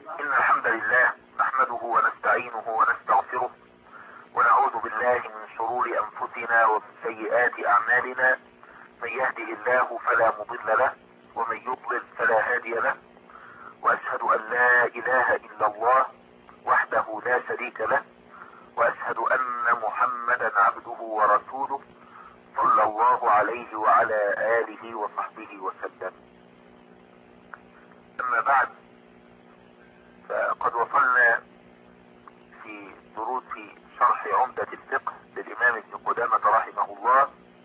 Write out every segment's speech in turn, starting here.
إن الحمد لله نحمده ونستعينه ونستغفره ونعوذ بالله من شرور أنفسنا ومن سيئات أعمالنا. من يهده الله فلا مضل له ومن يضلل فلا هادي له، وأشهد أن لا إله إلا الله وحده لا شريك له، وأشهد أن محمدا عبده ورسوله صلى الله عليه وعلى آله وصحبه وسلم. أما بعد، فقد وصلنا في دروس شرح عمدة الفقه للإمام ابن قدامة رحمه الله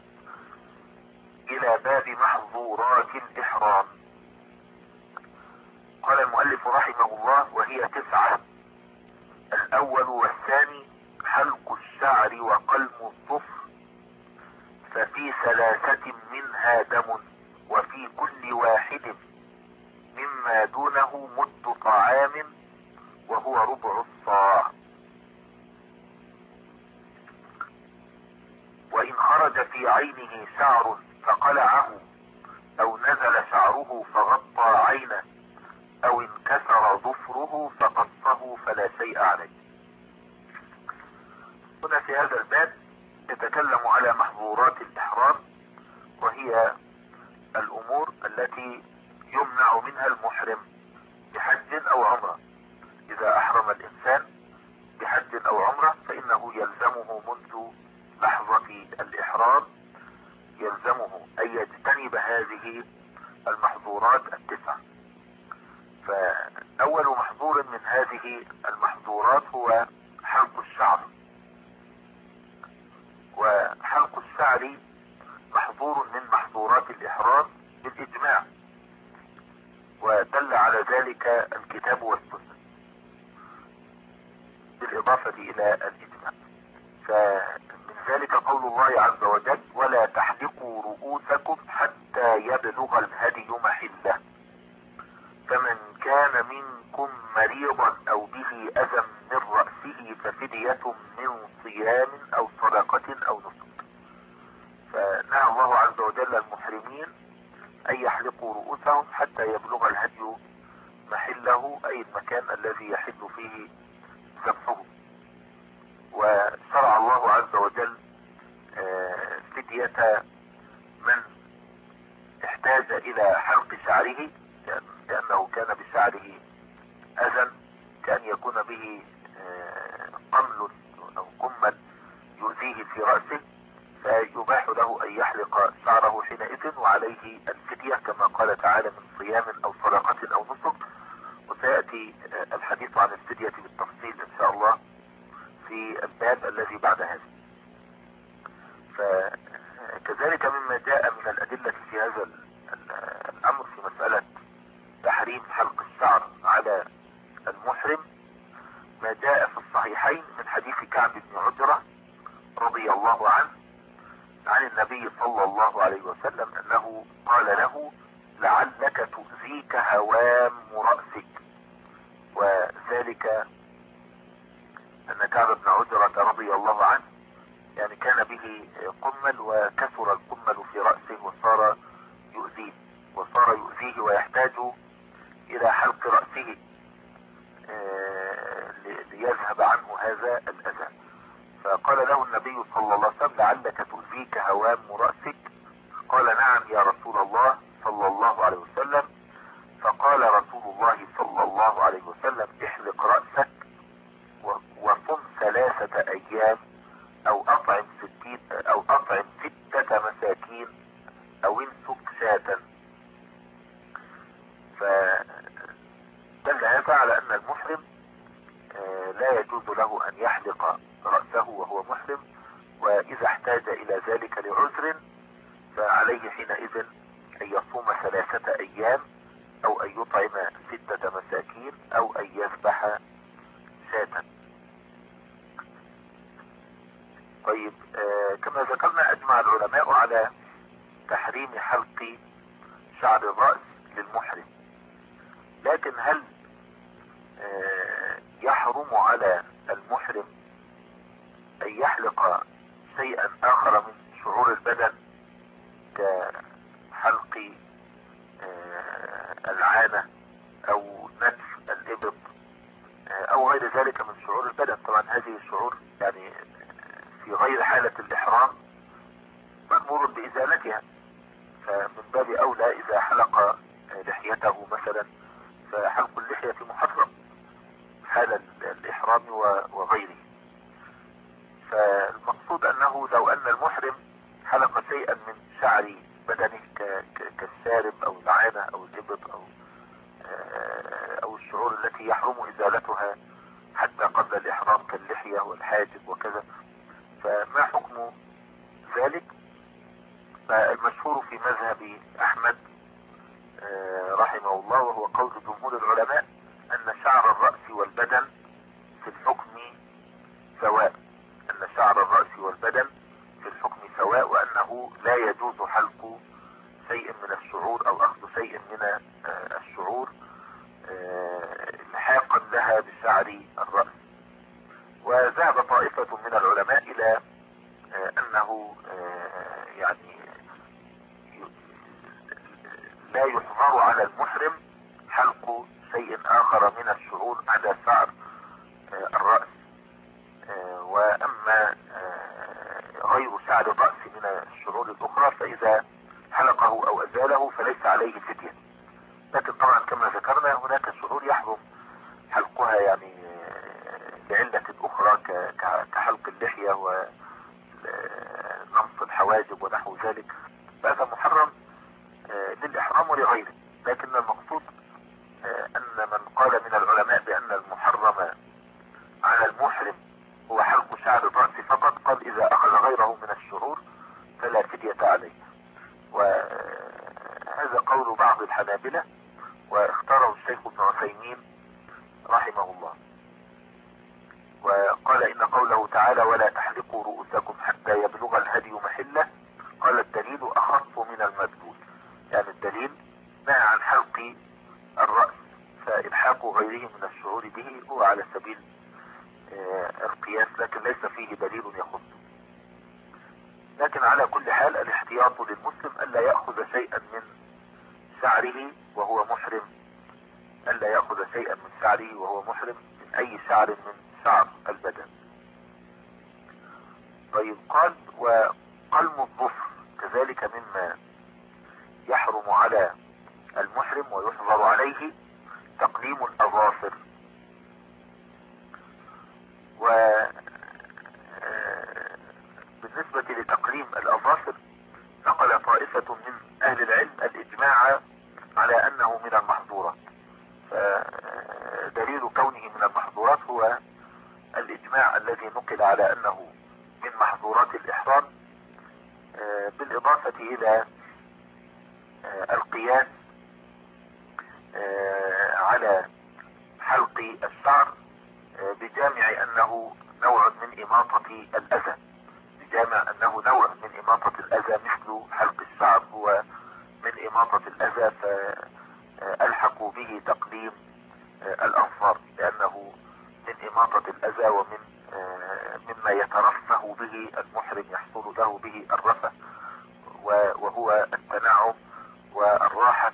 إلى باب محظورات الإحرام. قال المؤلف رحمه الله: وهي 9. الأول والثاني حلق الشعر وقلم الظفر، ففي 3 منها دم، وفي كل واحد مما دونه مد طعام وهو ربع الصاع. وإن خرج في عينه شعر فقلعه، أو نزل شعره فغطى عينه، أو انكسر ظفره فقصه فلا شيء عليه. هنا في هذا الباب يتكلم على محظورات الإحرام، وهي الأمور التي يمنع منها المحرم بحج أو عمرة. إذا أحرم الإنسان بحج أو عمرة فإنه يلزمه منذ لحظة الإحرام يلزمه أن يجتنب هذه المحظورات 9. فأول محظور من هذه المحظورات هو حلق الشعر. وحلق الشعر محظور من محظورات الإحرام بالإجماع، ودل على ذلك الكتاب والسنة بالإضافة إلى الإجماع. فمن ذلك قول الله عز وجل: ولا تحلقوا رؤوسكم حتى يبلغ الهدي محله، فمن كان منكم مريضا أو به أذى من رأسه ففدية من صيام أو صدقة أو نسك. فنهى الله عز وجل المحرمين أن يحلقوا رؤوسهم حتى يبلغ الهدي محله، أي المكان الذي يحل فيه ذبحه. وشرع الله عز وجل فدية من احتاج إلى حلق شعره، لأنه كان بشعره أذى، كأن يكون به قمل أو قمل يؤذيه في رأسه، فيباح له أن يحلق شعره حينئذ، وعليه الفدية كما قال تعالى: من صيام أو صدقة أو نسك. وسيأتي الحديث عن الفدية بالتفصيل إن شاء الله في الباب الذي بعد هذا. فكذلك مما جاء من الأدلة في هذا الأمر في مسألة تحريم حلق الشعر على المحرم ما جاء في الصحيحين من حديث كعب بن عجرة رضي الله عنه عن النبي صلى الله عليه وسلم أنه قال له: لعلك تؤذيك هوام رأسك. وذلك أن كعب بن عجرة رضي الله عنه يعني كان به قمل، وكثر القمل في رأسه وصار يؤذيه ويحتاج إلى حلق رأسه ليذهب عنه هذا الأذى. فقال له النبي صلى الله عليه وسلم: لعلك تؤذيك هوام رأسك. قال: نعم يا رسول الله صلى الله عليه وسلم. فقال رسول الله صلى الله عليه وسلم: احلق رأسك وصم 3 أيام، أو أطعم 6 مساكين، أو انسك شاة. فدل هذا على أن المحرم لا يجوز له أن يحلق رأسه وهو محرم، وإذا احتاج إلى ذلك لعذر فعليه حينئذ أن يصوم 3 أيام، أو أن يطعم 6 مساكين، أو أن يذبح شاة. طيب، كما ذكرنا أجمع العلماء على تحريم حلق شعر الرأس للمحرم، لكن هل يحرم على المحرم أن يحلق شيئا آخر من شعور البدن كحلق العانة أو نتف الإبط البدن. طبعا هذه الشعور يعني في غير حالة الإحرام مأمور بإزالتها، فمن باب أولى إذا حلق لحيته مثلا فحلق اللحية محرم حال الإحرام وغيره. فالمقصود أنه لو أن المحرم حلق شيئا من شعر بدنه كالسارب أو العانة أو الإبط أو الشعور التي يحرم إزالتها حتى قبل الإحرام كاللحية والحاجب وكذا، فما حكم ذلك؟ فالمشهور في مذهب أحمد رحمه الله وهو قول جمهور العلماء أن شعر الرأس والبدن في الحكم سواء، أن شعر الرأس والبدن في الحكم سواء، وأنه لا يجوز حلق شيء من الشعور أو أخذ شيء من الشعور الحاقا لها بشعر الرأس. وذهب طائفة من العلماء إلى أنه يعني لا يحظر على المحرم حلق شيء آخر من الشعور عدا شعر الرأس، وأما غير شعر الرأس من الشعور الأخرى فإذا حلقه أو أزاله فليس عليه فدية. لكن طبعا كما ذكرنا هناك شعور يحرم حلقها يعني لعلة أخرى كحلق اللحية ونمص الحواجب ونحو ذلك، فهذا محرم للإحرام ولغيره. لكن المقصود أن من قال من العلماء بأن المحرم على المحرم هو حلق شعر الرأس فقط، قال إذا أخذ غيره من الشعور فلا فدية عليه. وهذا قول بعض الحنابلة واختاره الشيخ ابن عثيمين رحمه الله، وقال إن قوله تعالى ولا تحلقوا رؤوسكم حتى يبلغ الهدي محله، قال الدليل أخف من المدلول، يعني الدليل نهى عن حلق الرأس، فإلحاق غيره من الشعور به هو على سبيل القياس، لكن ليس فيه دليل يخص. لكن على كل حال الاحتياط للمسلم ألا يأخذ شيئا من شعره وهو محرم، ألا يأخذ شيئا من شعره وهو محرم من أي شعر من شعر البدن. طيب قال وقلم الظفر كذلك مما يحرم على المحرم ويحظر عليه تقليم الأظافر. وبالنسبة لتقليم الأظافر نقل طائفة من أهل العلم الإجماع على أنه من المحظورات، فدليل كونه من المحظورات هو الإجماع الذي نقل على أنه من محظورات الإحرام، بالإضافة إلى القياس على حلق الشعر بجامع أنه نوع من إماطة الأذى، بجامع أنه نوع من إماطة الأذى مثل حلق الشعر هو من إماطة الأذى، فألحقوا به تقليم الأظفار لأنه من إماطة الأذى ومن مما يترفه به المحرم، يحصل له به الرفه وهو التنعم والراحة.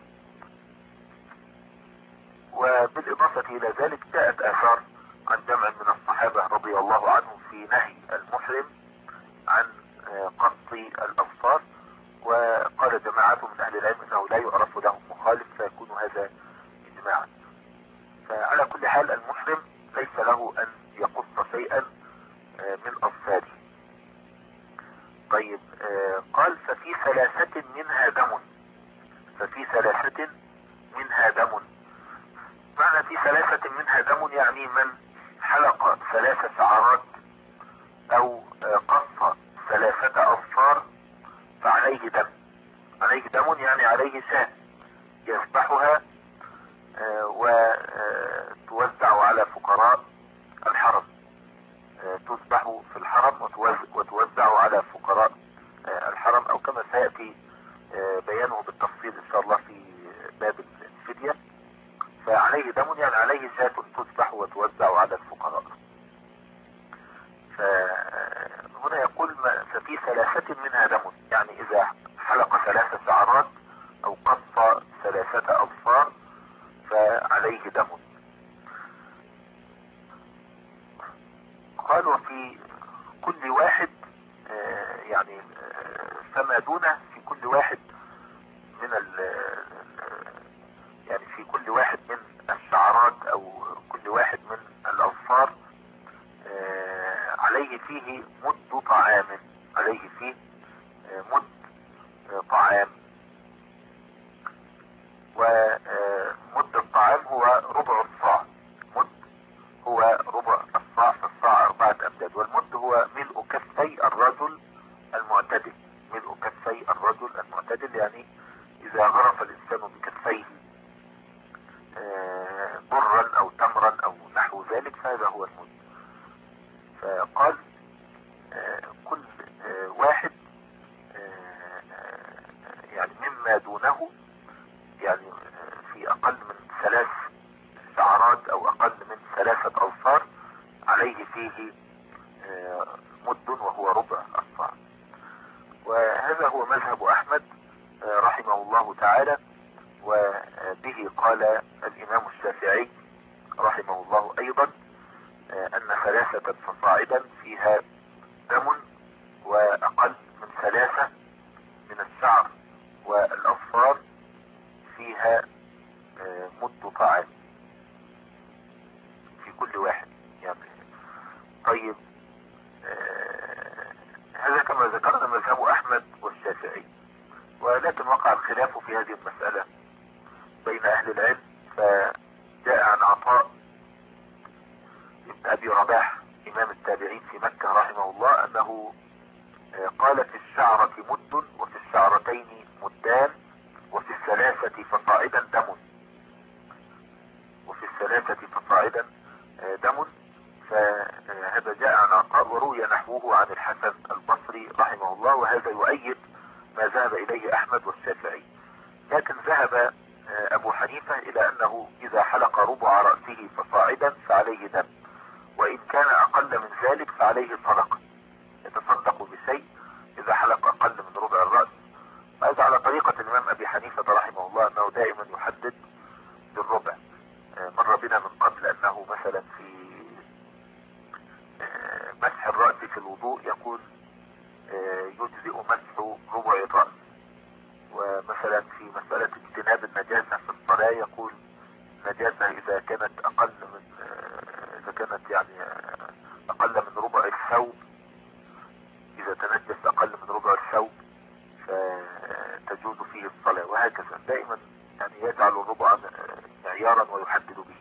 وبالإضافة إلى ذلك جاءت آثار عن جمع من الصحابة رضي الله عنهم في نهي المحرم عن قص الأظفار، وقال جماعة من أهل العلم أنه لا يعرف لهم مخالف فيكون هذا إجماعا. فعلى كل حال المحرم ليس له أن يقص شيئا من أظفاره. طيب قال ففي ثلاثة منها دم، ففي ثلاثة منها دم. معنى في ثلاثة منها دم يعني من حلق 3 شعرات أو قص 3 أظفار فعليه دم، عليه دم يعني عليه شاة يذبحها وتوزع على فقراء الحرم، تذبح في الحرم وتوزع على فقراء الحرم، أو كما سيأتي بيانه بالتفصيل إن شاء الله في باب الفدية. فعليه دم يعني عليه شاة تذبح وتوزع على الفقراء. فهنا يقول ففي 3 منها دم، يعني إذا حلق 3 شعرات أو قص 3 أظفار فعليه دم. قال وفي كل واحد يعني فما دونه في كل واحد من يعني في كل واحد من الشعرات او كل واحد من الاظفار عليه فيه مد طعام، عليه فيه مد طعام. ومد الطعام هو ربع الصاع. مد هو ربع الصاع، في الصاع 4 أمداد، والمد هو ملء كفي الرجل المعتدل. ملء كفي الرجل المعتدل يعني إذا غرف الإنسان بكفيه برا أو تمرا أو نحو ذلك فهذا هو المد. فقال كل واحد يعني مما دونه، يعني في أقل من 3 شعرات أو أقل من 3 أظفار عليه فيه مد وهو ربع الصاع. وهذا هو مذهب أحمد رحمه الله تعالى، وبه قال الإمام الشافعي رحمه الله أيضا أن 3 فصاعدا فيها دم، وأقل من 3 من الشعر والأظفار فيها مد طعام في كل واحد يعني. طيب هذا كما ذكرنا مذهب أحمد والشافعي، ولكن وقع الخلاف في هذه المسألة بين أهل العلم. فجاء عن عطاء ابن أبي رباح إمام التابعين في مكة رحمه الله أنه قال في الشعرة مد، وفي الشعرتين مدان، وفي 3 فصاعدا دم، وفي 3 فصاعدا دم. فهذا جاء عن عطاء، وروي نحوه عن الحسن البصري رحمه الله، وهذا يؤيد ما ذهب إليه أحمد والشافعي. لكن ذهب أبو حنيفة إلى أنه إذا حلق ربع رأسه فصاعدا فعليه دم، وإن كان أقل من ذلك فعليه صدقة، يتصدق بشيء إذا حلق أقل من ربع الرأس. هذا على طريقة الإمام أبي حنيفة رحمه الله، أنه دائما يحدد بالربع. مر بنا من قبل أنه مثلا في مسح الرأس في الوضوء يقول يجزئ مسح ربع الرأس. ومثلا في مسألة اجتناب النجاسة في الصلاة يقول النجاسة إذا كانت أقل من إذا كانت يعني أقل من ربع الثوب، إذا تنجس أقل من ربع الثوب فتجوز فيه الصلاة، وهكذا دائما يعني يجعل الربع معيارا ويحدد به.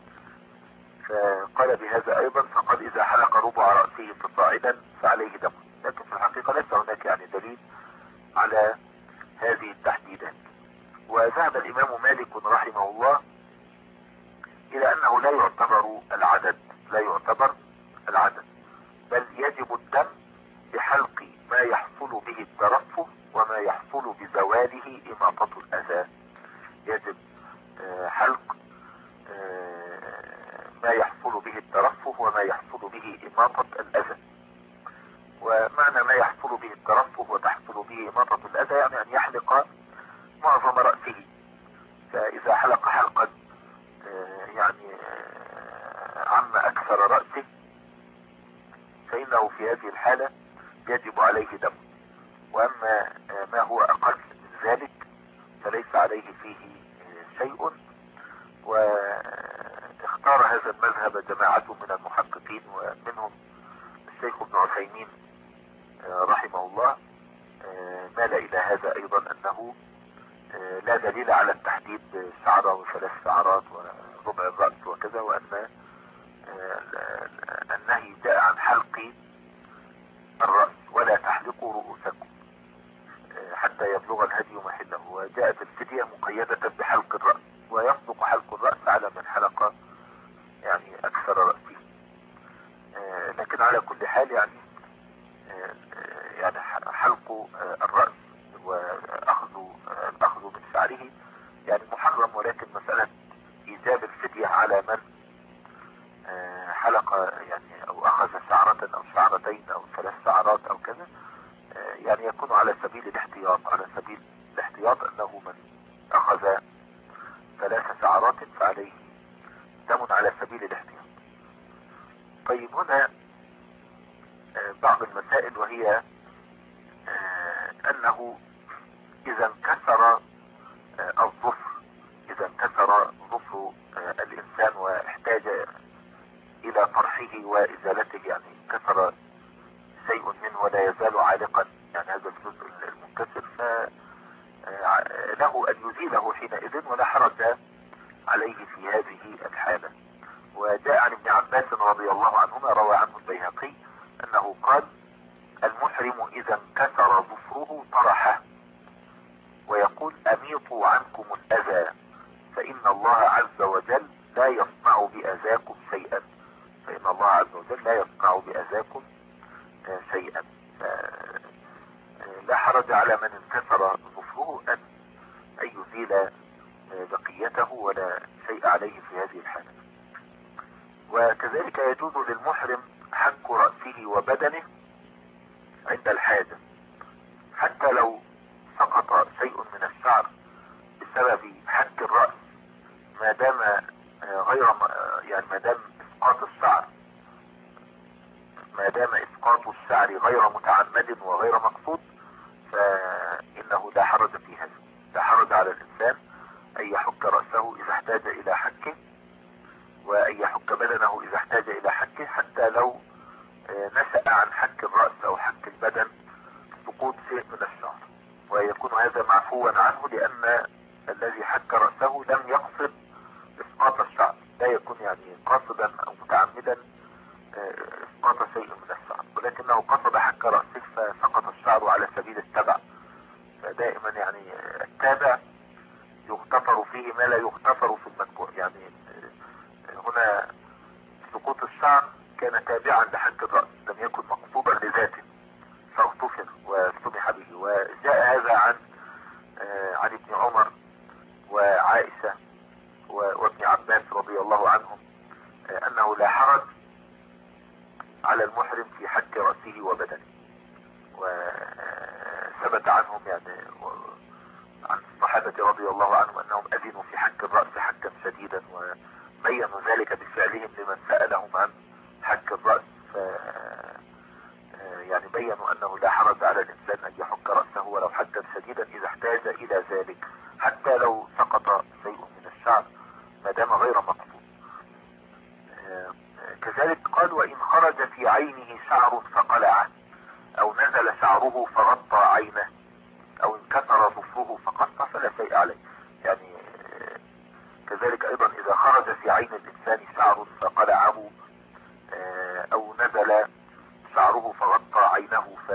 فقال بهذا أيضا، فقال إذا حلق ربع رأسه فصاعدا فعليه دم. لكن في الحقيقة ليس هناك يعني دليل على هذه التحديدات. وذهب الإمام مالك رحمه الله إلى أنه لا يعتبر العدد، لا يعتبر العدد، بل يجب الدم بحلق ما يحصل به الترفه وما يحصل بزواله إماطة الأذى. يجب حلق ما يحصل به الترفه وما يحصل به إماطة الأذى. ومعنى ما يحصل به الترفه وتحصل به إماطة الأذى يعني أن يحلق معظم رأسه. فإذا حلق حلقا يعني عم أكثر رأسه فإنه في هذه الحالة يجب عليه دم. وأما ما هو أقل من ذلك فليس عليه فيه شيء. واختار هذا المذهب جماعة من المحققين، ومنهم الشيخ ابن عثيمين رحمه الله مال إلى هذا أيضا، أنه لا دليل على التحديد بشعرة و3 شعرات وربع الرأس وكذا، وأن النهي جاء عن حلق الرأس ولا تحلقوا رؤوسكم حتى يبلغ الهدي محله. وجاءت الفدية مقيدة بحلق الرأس، ويصدق حلق الرأس على من حلق يعني أكثر رأسه. لكن على كل حال يعني حلق الرأس والأخذ من شعره يعني محرم، ولكن مسألة إيجاب الفدية على من حلق يعني أو أخذ شعرة أو شعرتين أو 3 شعرات أو كذا يعني يكون على سبيل الاحتياط، على سبيل الاحتياط أنه من أخذ 3 شعرات فعليه دم على سبيل الاحتياط. طيب هنا بعض المسائل، وهي انه اذا انكسر الظفر، اذا انكسر ظفر الانسان واحتاج الى طرحه وازالته، يعني انكسر شيء منه ولا يزال عالقا، يعني هذا الجزء المنكسر، فله ان يزيله حينئذ ولا حرج عليه في هذه الحالة. وجاء عن ابن عباس رضي الله عنهما، روى عنه البيهقي انه قال: المحرم اذا انكسر ظفره طرحه ويقول: اميطوا عنكم الاذى فان الله عز وجل لا يصنع باذاكم شيئا، فان الله عز وجل لا يصنع باذاكم شيئا. لا حرج على من انكسر ظفره ان يزيل بقيته، ولا شيء عليه في هذه الحالة. وكذلك يجوز للمحرم حك رأسه وبدنه عند الحاجة، حتى لو سقط شيء من الشعر بسبب حك الرأس، ما دام يعني ما دام اسقاط الشعر غير متعمد وغير مقصود، فانه لا حرج في هذا. لا حرج على الانسان ان يحك رأسه اذا احتاج الى حكه، وان يحك بدنه اذا احتاج الى حكه، حتى لو نشأ عن حك الرأس او حك البدن سقوط شيء من الشعر، ويكون هذا معفوا عنه، لان الذي حك رأسه لم يقصد اسقاط الشعر، لا يكون يعني قاصدا او متعمدا اسقاط شيء من الشعر، ولكنه قصد حك رأسه فسقط الشعر على سبيل التبع. فدائما يعني التابع يغتفر فيه ما لا يغتفر في المذكور، يعني هنا سقوط الشعر كان تابعا لحك الرأس، لم يكن مقصودا لذاته فاغتفر وسمح به. وجاء هذا عن ابن عمر وعائشة وابن عباس رضي الله عنهم، انه لا حرج على المحرم في حك رأسه وبدنه. وثبت عنهم يعني عن الصحابة رضي الله عنهم انهم اذنوا في حك الرأس حكا شديدا، وبينوا ذلك بفعلهم لمن سألهم عن حك الرأس، يعني بينوا انه لا حرج على الانسان ان يحك رأسه ولو حكا شديدا اذا احتاج الى ذلك، حتى لو سقط شيء من الشعر ما دام غير مقصود. كذلك قال: وان خرج في عينه شعر فقلعه، او نزل شعره فغطى عينه، او انكسر ظفره فقص، فلا شيء عليه. يعني كذلك ايضا اذا خرج في عين الانسان شعر فقلعه، او نزل شعره فغطى عينه، ف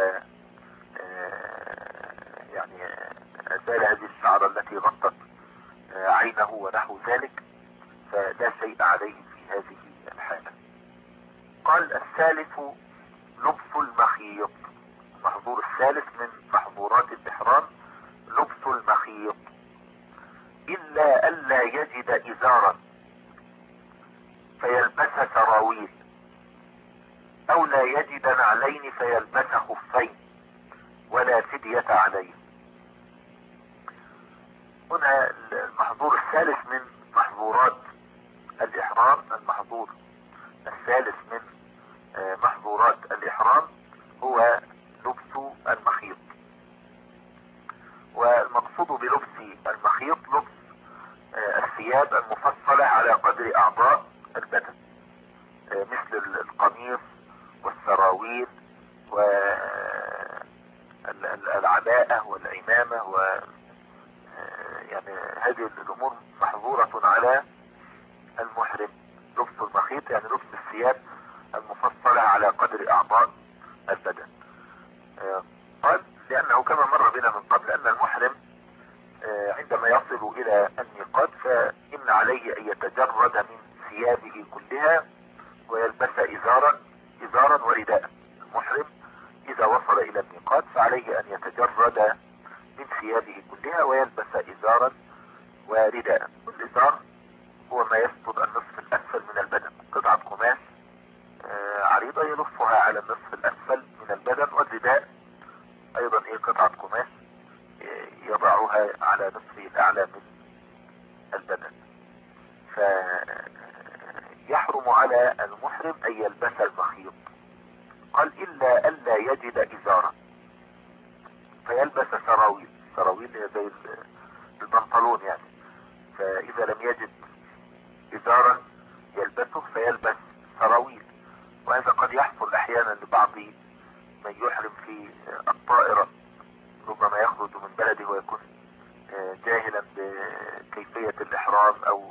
يعني ازال هذه الشعر التي غطت عينه ونحو ذلك، فلا شيء عليه في هذه الحالة. قال: الثالث لبس المخيط. المحظور الثالث من محظورات الإحرام لبس المخيط، إلا ألا يجد إزارا فيلبس سراويل، أو لا يجد نعلين فيلبس خفين، ولا فدية عليه. هنا المحظور الثالث من محظورات الإحرام، المحظور الثالث من محظورات الإحرام هو لبس المخيط. والمقصود بلبس المخيط لبس الثياب المفصلة على قدر أعضاء البدن، مثل القميص والسراويل والعباءة والعمامة، و يعني هذه الأمور محظورة على المحرم. لبس المخيط يعني لبس الثياب المفصلة على قدر أعضاء البدن. قال: لأنه كما مر بنا من قبل أن المحرم عندما يصل إلى الميقات فإن عليه أن يتجرد من ثيابه كلها ويلبس إزارا ورداء. المحرم إذا وصل إلى الميقات فعليه أن يتجرد من ثيابه كلها ويلبس إزارا ورداء. والإزار هو ما يسقط النصف الأسفل من البدن، قطعة قماش عريضة يلفها على النصف الأسفل من البدن، والرداء أيضا قطعة قماش يضعها على نصفه الأعلى من البدن. فيحرم على المحرم أن يلبس المخيط، قال إلا ألا يجد إزارا فيلبس سراويل. سراويل زي البنطلون يعني. فإذا لم يجد إزارا يلبسه فيلبس سراويل. وهذا قد يحصل أحيانا لبعض من يحرم في الطائرة، ربما يخرج من بلده ويكون جاهلا بكيفية الإحرام، أو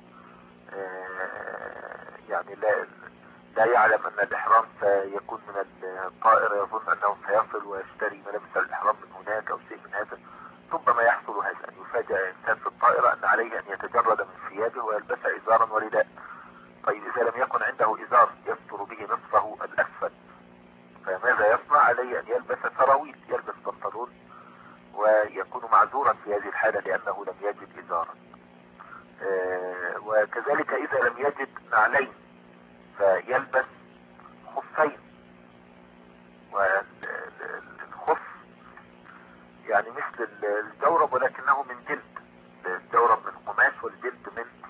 يعني لا يعلم أن الإحرام سيكون من الطائرة، يظن أنه سيصل ويشتري ملابس الإحرام من هناك أو شيء من هذا. ربما يحصل هذا، أن يفاجأ إنسان في الطائرة أن عليه أن يتجرد من ثيابه ويلبس إزارا ورداء. طيب إذا لم يكن عنده إزار يستر به نصفه الأسفل، فماذا يصنع؟ عليه أن يلبس سراويل، يلبس بنطلون، ويكون معذورا في هذه الحالة لأنه لم يجد إزارا. وكذلك إذا لم يجد نعلين فيلبس خفين. والخف يعني مثل الجورب ولكنه من جلد. الجورب من قماش والجلد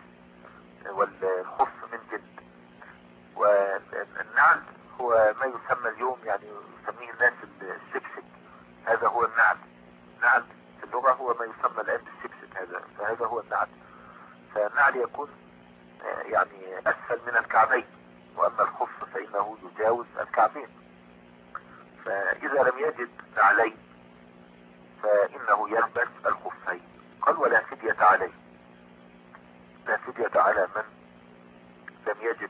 والخف من جلد. والنعل هو ما يسمى اليوم، يعني يسميه الناس الشبشب. هذا هو النعل. نعل في اللغة هو ما يسمى الآن بالشبشب، فهذا هو النعل. فالنعل يكون يعني أسفل من الكعبين، وأما الخف فإنه يجاوز الكعبين. فإذا لم يجد نعلين فإنه يلبس الخفين. قال ولا فدية عليه. لا فدية على من لم يجد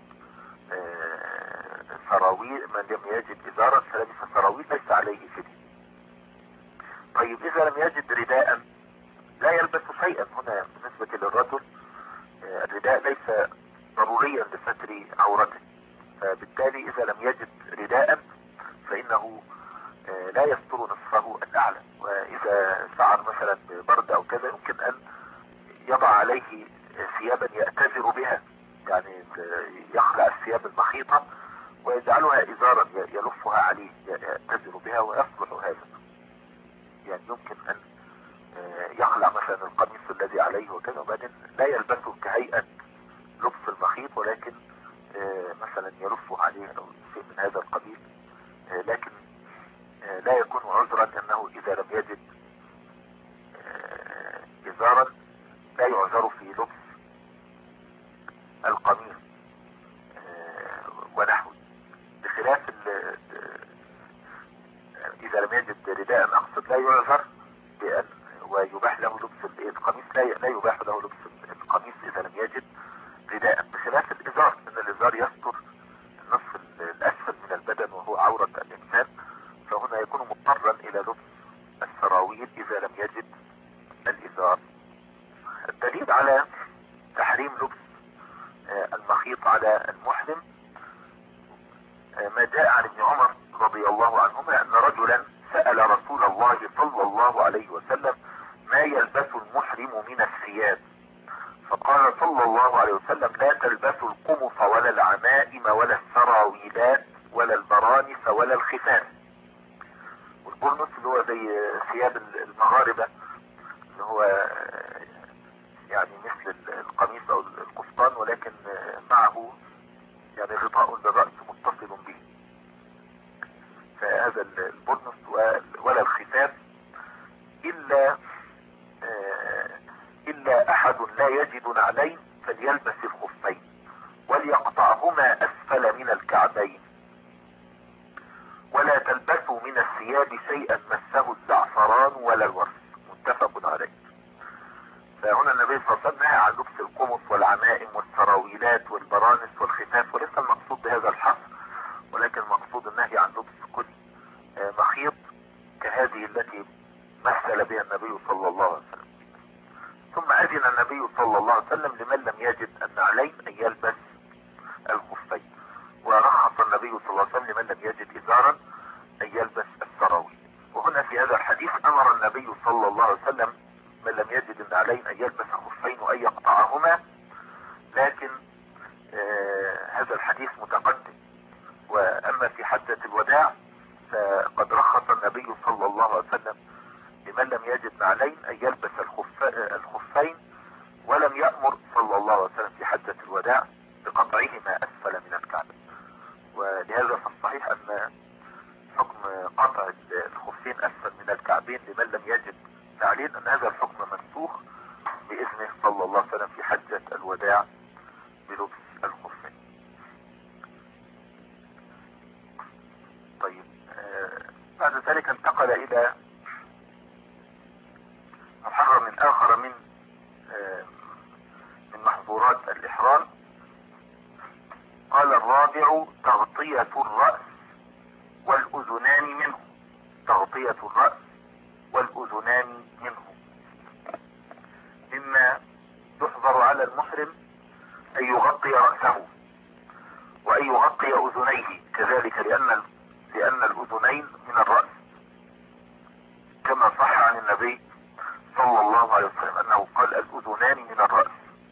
سراويل، من لم يجد إزارا فلبس سراويل ليس عليه فدية. طيب إذا لم يجد رداء لا يلبس شيئا. هنا بالنسبة للرجل الرداء ليس ضروريا لستر عورته، فبالتالي إذا لم يجد رداء فإنه لا يستر نصفه الأعلى. وإذا شعر مثلا ببرد أو كذا يمكن أن يضع عليه ثيابا يأتذر بها، يعني يخلع الثياب المخيطة ويجعلها إزارا يلفها عليه يأتذر بها، ويصلح هذا. يعني يمكن أن يخلع مثلا القميص الذي عليه وكذا، وبعدين لا يلبسه كهيئة لبس المخيط، ولكن مثلا يلفه عليه أو شيء من هذا القبيل. لكن لا يكون عذرا أنه إذا لم يجد إزارا لا يعذر في لبس القميص ونحوه. بخلاف إذا لم يجد رداء أقصد لا يعذر بأن ويباح له لبس القميص، لا يباح له لبس القميص إذا لم يجد رداء. بخلاف الإزار، أن الإزار يستر النصف الأسفل من البدن وهو عورة الإنسان، فهنا يكون مضطرا إلى لبس السراويل إذا لم يجد الإزار. الدليل على تحريم لبس المخيط على المحرم ما جاء عن ابن عمر رضي الله عنهما أن رجلا سأل رسول الله صلى الله عليه وسلم ما يلبس المحرم من الثياب، فقال صلى الله عليه وسلم لا تلبسوا القمص ولا العمائم ولا السراويلات ولا البرانس ولا الخفاف. والبرنس اللي هو زي ثياب المغاربة، اللي هو يعني مثل القميص او القفطان ولكن معه يعني غطاء للرأس متصل به. فهذا البرنس ولا الخفاف إلا أحد لا يجد نعلين فليلبس الخفين وليقطعهما أسفل من الكعبين، ولا تلبسوا من الثياب شيئا مسه الزعفران ولا الورس. متفق عليه. فهنا النبي صلى الله عليه وسلم نهى عن لبس القمص والعمائم والسراويلات والبرانس والخفاف، وليس المقصود بهذا الحصر، ولكن المقصود النهي عن لبس كل مخيط كهذه التي مثل بها النبي صلى الله عليه وسلم. ثم أذن النبي صلى الله عليه وسلم لمن لم يجد النعلين أن يلبس الخفين، ورخص النبي صلى الله عليه وسلم لمن لم يجد إزارا أن يلبس السراويل. وهنا في هذا الحديث أمر النبي صلى الله عليه وسلم من لم يجد النعلين أن يلبس خفين وأن يقطعهما، لكن هذا الحديث متقدم. وأما في حجة الوداع فقد رخص النبي صلى الله عليه وسلم لمن لم يجد نعلين أن يلبس الخفين، ولم يأمر صلى الله عليه وسلم في حجة الوداع بقطعهما أسفل من الكعب. ولهذا فالصحيح أن الكعبين لمن لم يجد نعلين، ان هذا الحكم منسوخ باذنه صلى الله عليه وسلم في حجة الوداع بلبس الخفين. طيب بعد ذلك انتقل الى محرم اخر من محظورات الاحرام. قال الرابع تغطية الرأس والاذنان منه. تغطية الرأس والاذنان منه. مما يحظر على المحرم ان يغطي رأسه وان يغطي اذنيه كذلك، لان الاذنين من الرأس، كما صح عن النبي صلى الله عليه وسلم انه قال الاذنان من الرأس.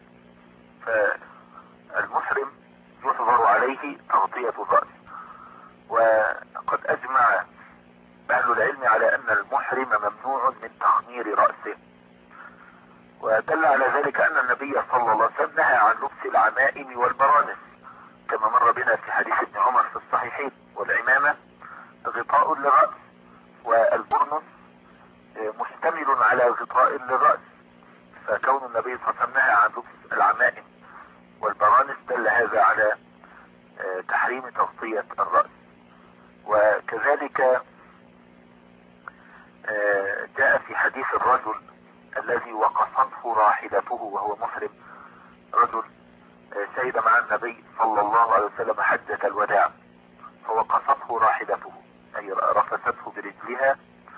فالمحرم يحظر عليه تغطية الرأس. وقد اجمع اهل العلم على ان المحرم ممنوع من تخمير رأسه، ودل على ذلك ان النبي صلى الله عليه وسلم نهى عن لبس العمائم والبرانس كما مر بنا في حديث ابن عمر في الصحيحين. والعمامة غطاء للرأس، والبرنس مشتمل على غطاء للرأس، فكون النبي صلى الله عليه وسلم نهى عن لبس العمائم والبرانس دل هذا على تحريم تغطية الرأس. وكذلك جاء في حديث الرجل الذي وقصته راحلته وهو محرم، رجل شهد مع النبي صلى الله عليه وسلم حجة الوداع فوقصته راحلته، أي رفسته برجلها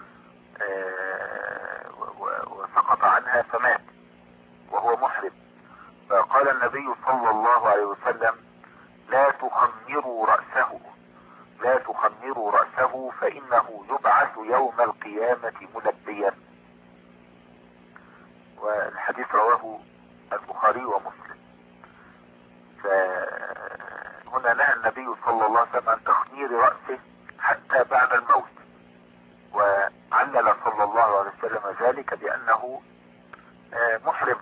وسقط عنها فمات وهو محرم. فقال النبي صلى الله عليه وسلم لا تخمروا رأسه، لا تخمروا رأسه فإنه يبعث يوم القيامة ملبيا. والحديث رواه البخاري ومسلم. فهنا نهى النبي صلى الله عليه وسلم عن تخمير رأسه حتى بعد الموت، وعلل صلى الله عليه وسلم ذلك بأنه محرم،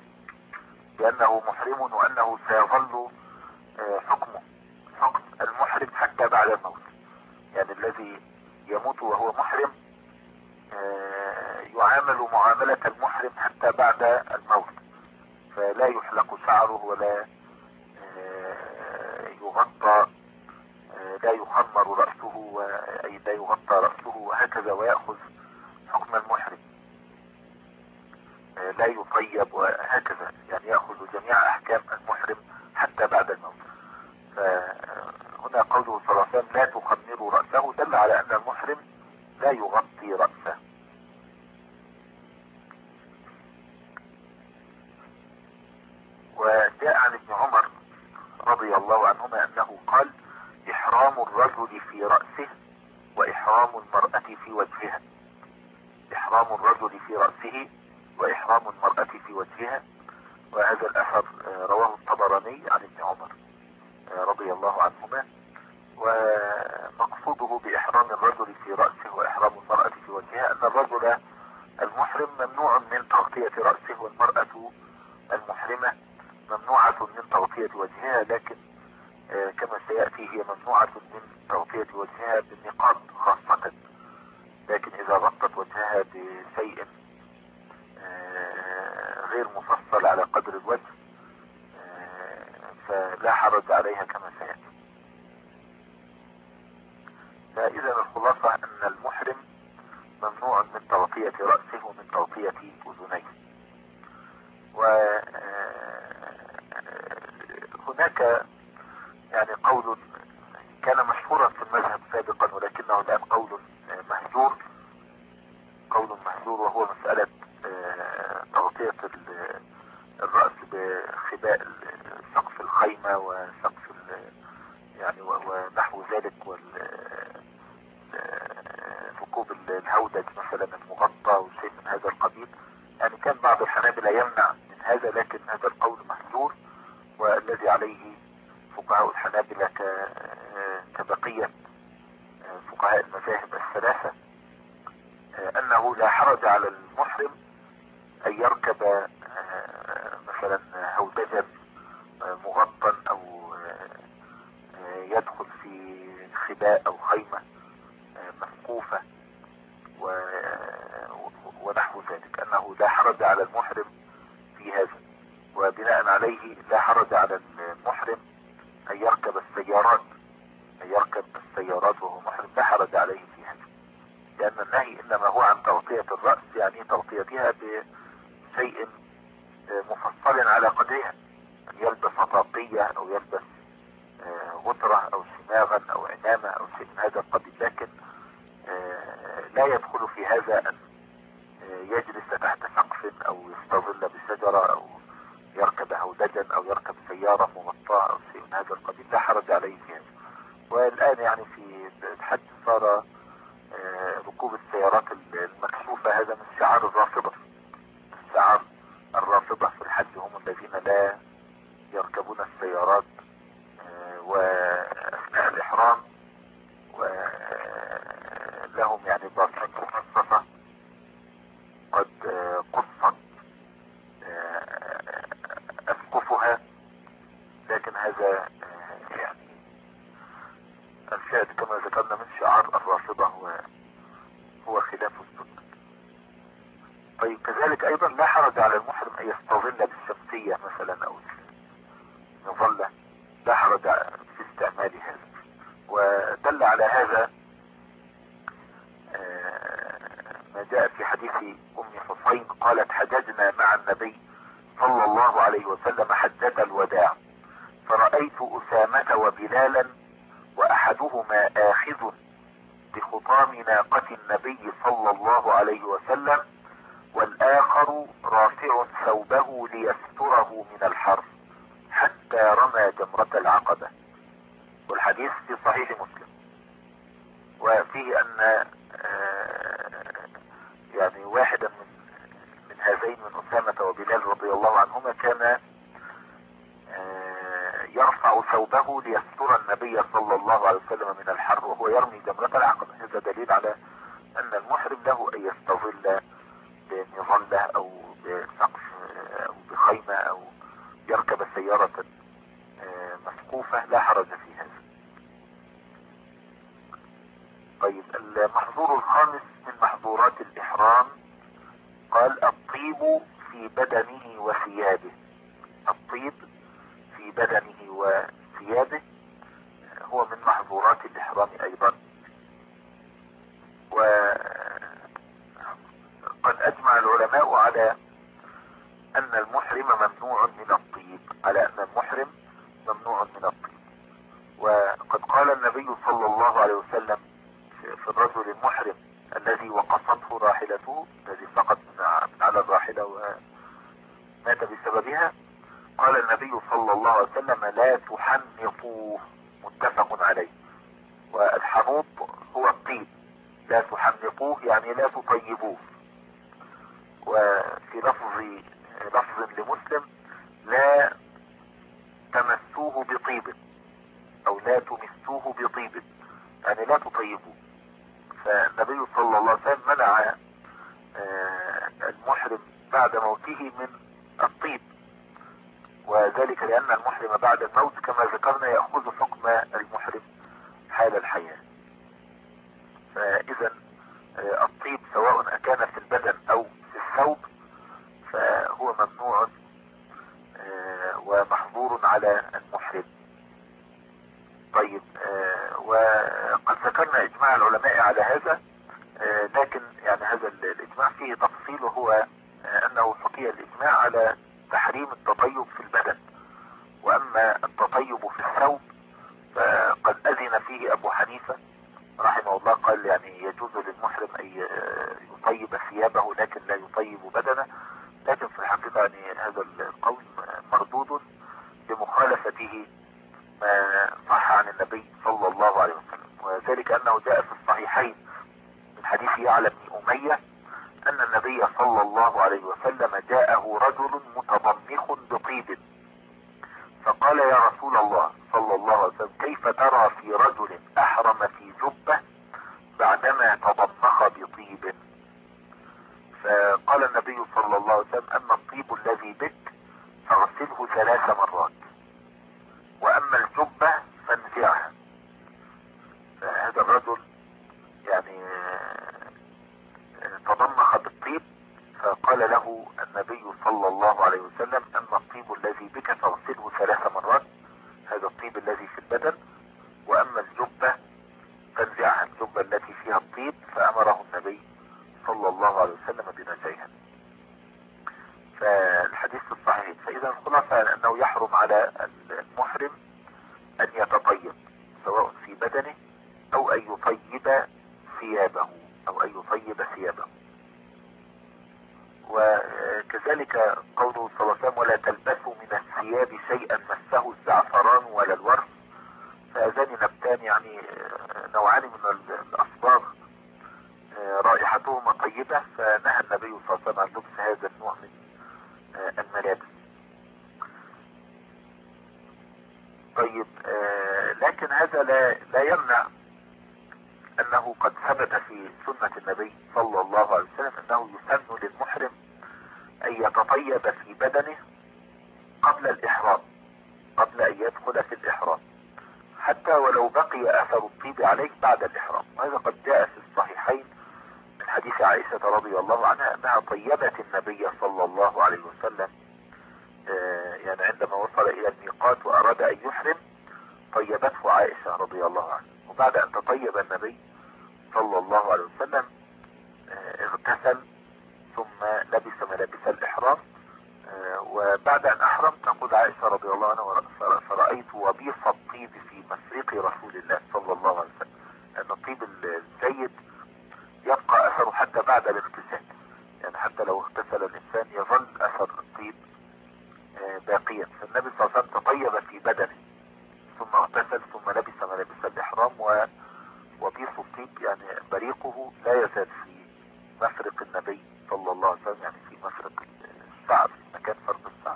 وأنه سيظل حكم المحرم حتى بعد الموت. يعني الذي يموت وهو محرم يعامل معاملة المحرم حتى بعد الموت، فلا يحلق شعره ولا يغطى، لا يخمر رأسه، أي لا يغطى رأسه وهكذا، ويأخذ حكم المحرم، لا يطيب وهكذا، يعني يأخذ جميع أحكام المحرم حتى بعد الموت. فهنا قوله صلى الله عليه وسلم لا تخمروا رأسه دل على أن المحرم لا يغطي رأسه. وجاء عن ابن عمر رضي الله عنهما أنه قال إحرام الرجل في رأسه وإحرام المرأة في وجهها. إحرام الرجل في رأسه وإحرام المرأة في وجهها. وهذا الأثر رواه الطبراني عن ابن عمر رضي الله عنهما. ومقصوده بإحرام الرجل في رأسه وإحرام المرأة في وجهها أن الرجل المحرم ممنوع من تغطية رأسه، والمرأة المحرمة ممنوعة من تغطية وجهها، لكن كما سيأتي هي ممنوعة من تغطية وجهها بالنقاب خاصة، لكن إذا غطت وجهها بشيء غير مفصل على قدر الوجه فلا حرج عليها كما سيأتي. فإذا الخلاصة أن المحرم ممنوع من تغطية رأسه ومن تغطية أذنيه. وهناك يعني قول كان مشهورا في المذهب سابقا ولكنه الآن قول مهجور، وهو مسألة تغطية الرأس بخباء سقف الخيمة وسقف يعني ونحو ذلك، ركوب الهودج مثلا المغطى وشيء من هذا القبيل. يعني كان بعض الحنابلة يمنع من هذا، لكن هذا القول محظور، والذي عليه فقهاء الحنابلة كبقية فقهاء المذاهب الثلاثة أنه لا حرج على المحرم أن يركب مثلا هودجا مغطى أو يدخل في خباء أو خيمة مسقوفة ونحو ذلك، انه لا حرج على المحرم في هذا. وبناء عليه لا حرج على المحرم ان يركب السيارات، وهو محرم، لا حرج عليه في هذا، لان النهي انما هو عن تغطية الرأس، يعني تغطيتها بشيء مفصل على قدرها، ان يلبس طاقية او يلبس غترة او شماغا او عمامة او شيء من هذا القبيل، لكن لا يدخل في هذا ان يجلس تحت سقف او يستظل بشجرة او يركب هودجا او يركب سيارة مغطاة او شيء من هذا القبيل، لا حرج عليه في هذا. والان يعني في الحج صار ركوب السيارات المكشوفة هذا من شعار الرافضة. شعار الرافضة في الحج هم الذين لا يركبون السيارات واثناء الاحرام، ولهم يعني باطات مخصصة قد قصت اسقفها، لكن هذا يعني الشاهد كما ذكرنا من شعار الرافضة هو خلاف السنة. طيب كذلك ايضا لا حرج على المحرم ان يستظل بالشمسية مثلا او مظلة، لا حرج في استعمال هذا. ودل على هذا ما جاء في حديث ام حسين قالت حججنا مع النبي صلى الله عليه وسلم حجة الوداع، فرأيت أسامة وبلالا واحدهما آخذ بخطام ناقة النبي صلى الله عليه وسلم، والآخر رافع ثوبه ليستره من الحر حتى رمى جمرة العقبة. والحديث في صحيح مسلم، وفيه ان يعني واحدا من هذين من أسامة وبلال رضي الله عنهما كان يرفع ثوبه ليستر النبي صلى الله عليه وسلم من الحر وهو يرمي جمرة العقبة. هذا دليل على ان المحرم له ان يستظل بمظلة او بسقف او بخيمة او يركب سيارة مسقوفة، لا حرج في هذا. طيب المحظور الخامس من محظورات الإحرام قال الطيب في بدنه وثيابه. الطيب في بدنه وثيابه هو من محظورات الإحرام أيضا. وقد أجمع العلماء على أن المحرم ممنوع من الطيب، وقد قال النبي صلى الله عليه وسلم في الرجل المحرم الذي وقصته راحلته، الذي سقط من على الراحلة ومات بسببها، قال النبي صلى الله عليه وسلم لا تحنطوه، متفق عليه. والحنوط هو الطيب، لا تحنطوه يعني لا تطيبوه. وفي لفظ لمسلم لا تمسوه بطيب او لا تمسوه بطيب، يعني لا تطيبوه. فالنبي صلى الله عليه وسلم منع المحرم بعد موته من الطيب، وذلك لأن المحرم بعد الموت كما ذكرنا يأخذ حكم المحرم حال الحياة. فإذا الطيب سواء أكان في البدن أو في الثوب فهو ممنوع ومحظور على المحرم. طيب وقد ذكرنا إجماع العلماء على هذا، لكن يعني هذا الإجماع فيه تفصيل، وهو أنه حكي الإجماع على تحريم التطيب في البدن، وأما التطيب في الثوب فقد أذن فيه أبو حنيفة رحمه الله، قال يعني يجوز للمحرم أن يطيب ثيابه لكن لا يطيب بدنه. لكن في الحقيقة يعني هذا القول مردود لمخالفته ما صح عن النبي صلى الله عليه وسلم، وذلك أنه جاء في الصحيحين من حديث يعلى بن أمية أن النبي صلى الله عليه وسلم جاءه رجل متضمخ بطيب، فقال يا رسول الله صلى الله عليه وسلم كيف ترى في رجل أحرم في جبة بعدما تضمخ بطيب؟ فقال النبي صلى الله عليه وسلم أما الطيب الذي بك فاغسله 3 مرات، وأما الجبة فانزعها. فهذا الرجل يعني تضمخ بالطيب فقال له النبي صلى الله عليه وسلم: أما الطيب الذي بك فاغسله 3 مرات، هذا الطيب الذي في البدن، وأما الجبة فانزعها، الجبة التي فيها الطيب، فأمره النبي صلى الله عليه وسلم بنزعها. فالحديث الصحيح، فإذا الخلاصة أنه يحرم على المحرم أن يتطيب، سواء في بدنه أو أن يطيب ثيابه وكذلك قوله صلى الله عليه وسلم: ولا تلبسوا من الثياب شيئا مسه الزعفران ولا الورس. فهذان نبتان يعني نوعان من الأصباغ رائحتهما طيبة، فنهى النبي صلى الله عليه وسلم عن لبس هذا النوع من الملابس. طيب، لكن هذا لا يمنع أنه قد ثبت في سنة النبي صلى الله عليه وسلم أنه يسن للمحرم أن يتطيب في بدنه قبل الإحرام، قبل أن يدخل في الإحرام، حتى ولو بقي أثر الطيب عليه بعد الإحرام. وهذا قد جاء في الصحيحين من حديث عائشة رضي الله عنها أنها طيبت النبي صلى الله عليه وسلم، يعني عندما وصل إلى الميقات وأراد أن يحرم طيبته عائشة رضي الله عنها. وبعد أن تطيب النبي صلى الله عليه وسلم اغتسل ثم لبس ملابس الإحرام، وبعد أن أحرم تقول عائشة رضي الله عنها: فرأيت وبيص الطيب في مفرق رسول الله صلى الله عليه وسلم، لأن الطيب الجيد يبقى أثره حتى بعد الاغتسال، يعني حتى لو اغتسل الإنسان يظل أثر الطيب باقيا. فالنبي صلى الله عليه وسلم تطيب في بدنه ثم اغتسل ثم لبس ملابس الإحرام، وبيص الطيب يعني بريقه لا يزال في مفرق النبي صلى الله عليه وسلم، يعني في مفرق الشعر، في مكان فرق الشعر.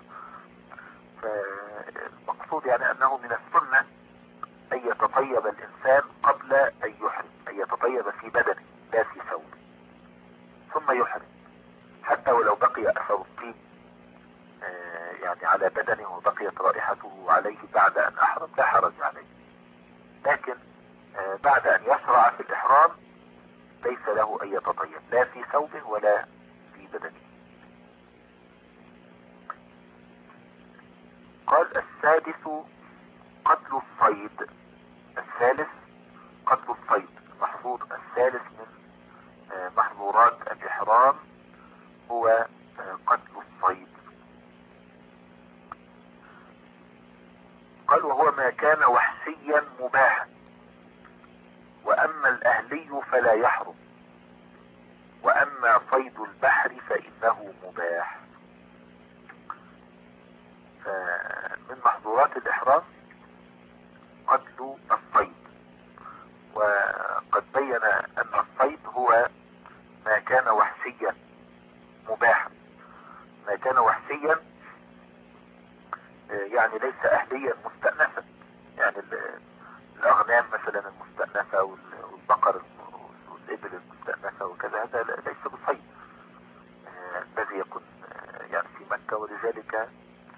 فالمقصود يعني أنه من السنة أن يتطيب الإنسان قبل أن يحرم، أن يتطيب في بدنه لا في ثوبه ثم يحرم، حتى ولو بقي أثر الطيب يعني على بدنه وبقيت رائحته عليه بعد أن أحرم لا حرج عليه. لكن بعد أن يشرع في الإحرام ليس له أن يتطيب لا في ثوبه ولا في بدنه. قال: السادس قتل الصيد. الثالث قتل الصيد، المحظور الثالث من محظورات الإحرام هو قتل الصيد. قال: وهو ما كان وحشيا مباحا، وأما الأهلي فلا يحرم، وأما صيد البحر فإنه مباح. فمن محظورات الإحرام قتل الصيد، وقد بين أن الصيد هو ما كان وحشيا مباحا. ما كان وحشيا يعني ليس أهليا مستأنسا، يعني الأغنام مثلا المستأنسة والبقر والإبل المستأنسة وكذا، هذا ليس بصيد الذي يكون يعني في مكة. ولذلك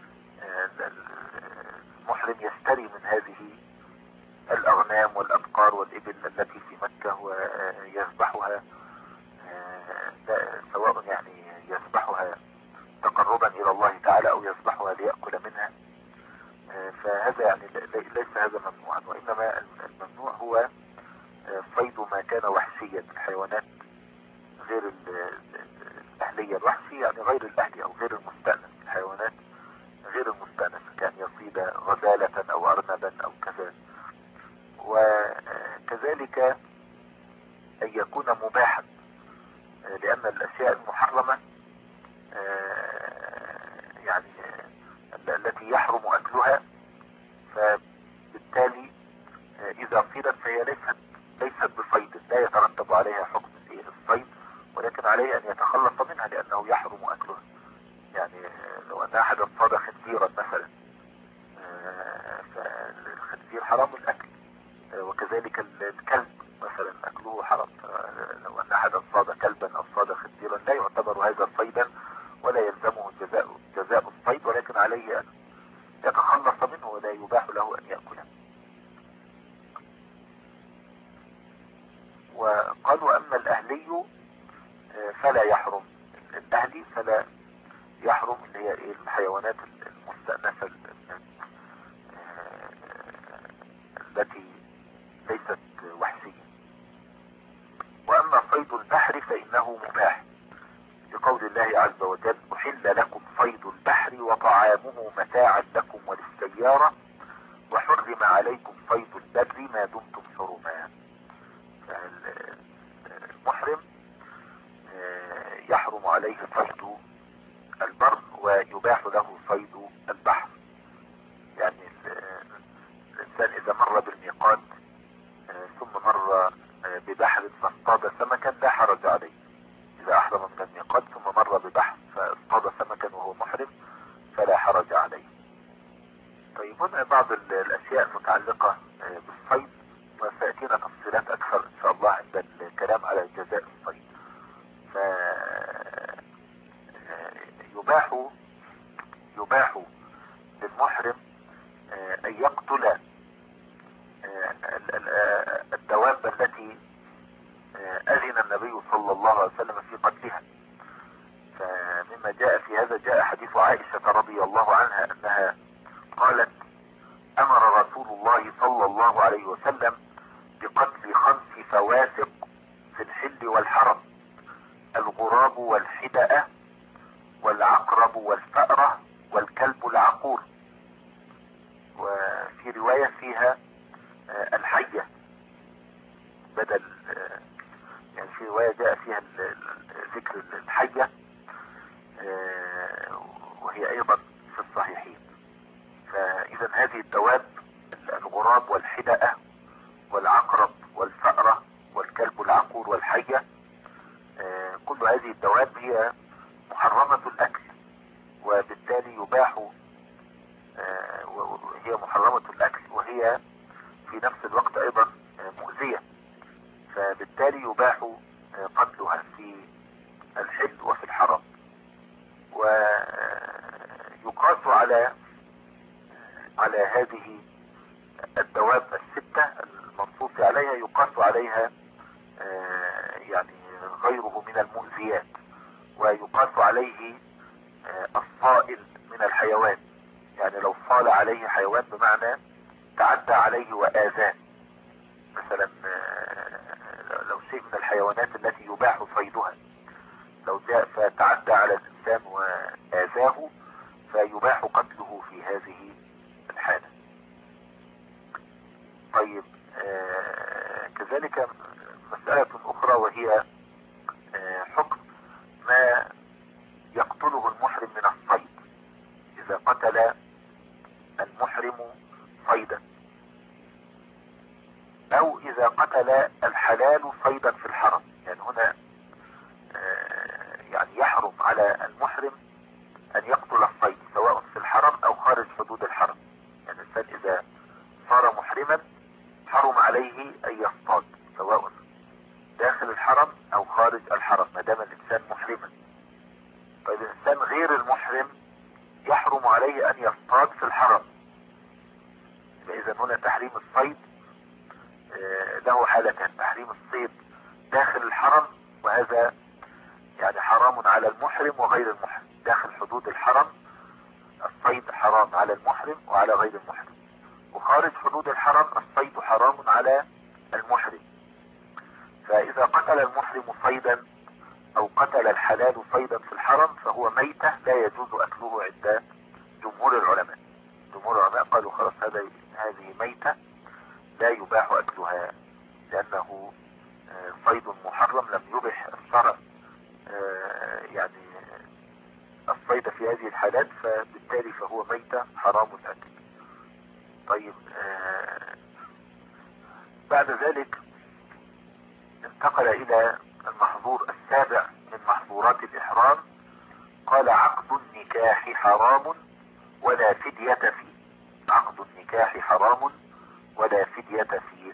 المحرم يشتري من هذه الأغنام والأبقار والإبل التي في مكة ويذبحها، سواء يعني يذبحها تقربا إلى الله تعالى أو يذبحها ليأكل منها. فهذا يعني ليس هذا ممنوعا، وإنما الممنوع هو صيد ما كان وحشيا، الحيوانات غير الأهلية. الوحشي يعني غير الأهلي أو غير المستأنس، الحيوانات غير المستأنس، كان يصيد غزالة أو أرنبا أو كذا. وكذلك أن يكون مباحا، لأن الأشياء المحرمة يعني التي يحرم أكلها، فبالتالي إذا صيدت فهي ليست بصيد، لا يترتب عليها حكم الصيد، ولكن عليه أن يتخلص منها لأنه يحرم أكلها. يعني لو أن أحد اصطاد خنزيرا مثلا، فالخنزير حرام الأكل، وكذلك الكلب مثلا أكله حرام. لو أن أحد اصطاد كلبا أو اصطاد خنزيرا لا يعتبر هذا صيدا ولا يلزمه جزاء الصيد، ولكن عليه أن يتخلص منه ولا يباح له أن يأكله. وقالوا: أما الأهلي فلا يحرم. الاهلي فلا يحرم، اللي هي الحيوانات المستأنسة التي ليست وحشية. واما صيد البحر فانه مباح لقول الله عز وجل: احل لكم صيد البحر وطعامه متاعا لكم وللسيارة وحرم عليكم صيد البر ما دمتم حرما. المحرم يحرم عليه صيد البر ويباح له صيد البحر. يعني الانسان اذا مر بالميقات ثم مر ببحر فاصطاد سمكا لا حرج عليه. اذا احرم من الميقات ثم مر ببحر فاصطاد سمكا وهو محرم فلا حرج عليه. طيب، هنا بعض الاشياء المتعلقة بالصيد وسيأتينا تفصيلات اكثر ان شاء الله عند الكلام على جزاء الصيد. يباح للمحرم ان يقتل الدواب التي اذن النبي صلى الله عليه وسلم في قتلها. فمما جاء في هذا جاء حديث عائشة رضي الله عنها انها قالت: امر رسول الله صلى الله عليه وسلم بقتل 5 فواسق في الحل والحرم: الغراب والحدأة والعقرب والفأرة والكلب العقور. وفي رواية فيها الحية بدل، يعني في رواية جاء فيها ذكر الحية وهي ايضا في الصحيحين. فاذا هذه الدواب الغراب والحدأة والعقرب والفأرة والكلب العقور والحية، كل هذه الدواب هي محرمة الاكل، وبالتالي يباح، هي محرمة الاكل وهي في نفس الوقت ايضا مؤذية، فبالتالي يباح قتلها في الحل وفي الحرم. ويقاس على هذه الدواب 6 المنصوص عليها، يقاس عليها يعني غيره من المؤذيات، ويقاس عليه الصائل من الحيوان. يعني لو صال عليه حيوان بمعنى تعدى عليه وآذاه، مثلا لو شيء من الحيوانات التي يباح صيدها لو جاء فتعدى على الإنسان وآذاه فيباح قتله في هذه الحالة. طيب، كذلك مسألة أخرى وهي حكم ما يقتله المحرم من الصيد. إذا قتل المحرم صيدا، أو إذا قتل الحلال صيدا في الحرم. يعني هنا يعني يحرم على المحرم أن يقتل الصيد سواء في الحرم أو خارج حدود الحرم. يعني الإنسان إذا صار محرما حرم عليه أن يصطاد سواء داخل الحرم أو خارج الحرم ما دام الإنسان محرما. طيب، الإنسان غير المحرم يحرم عليه أن يصطاد في الحرم. إذا هنا تحريم الصيد له حالتان: تحريم الصيد داخل الحرم، وهذا يعني حرام على المحرم وغير المحرم. داخل حدود الحرم الصيد حرام على المحرم وعلى غير المحرم، وخارج حدود الحرم الصيد حرام على المحرم. فإذا قتل المحرم صيدا أو قتل الحلال صيدا في الحرم فهو ميتة لا يجوز أكله عند جمهور العلماء. جمهور العلماء قالوا خلاص هذه ميتة لا يباح أكلها، لأنه صيد محرم لم يبح الشرع يعني الصيد في هذه الحالات، فبالتالي فهو ميتة حرام الأكل. طيب، بعد ذلك انتقل إلى المحظور السابع من محظورات الإحرام. قال: عقد النكاح حرام ولا فدية فيه. عقد النكاح حرام ولا فدية فيه.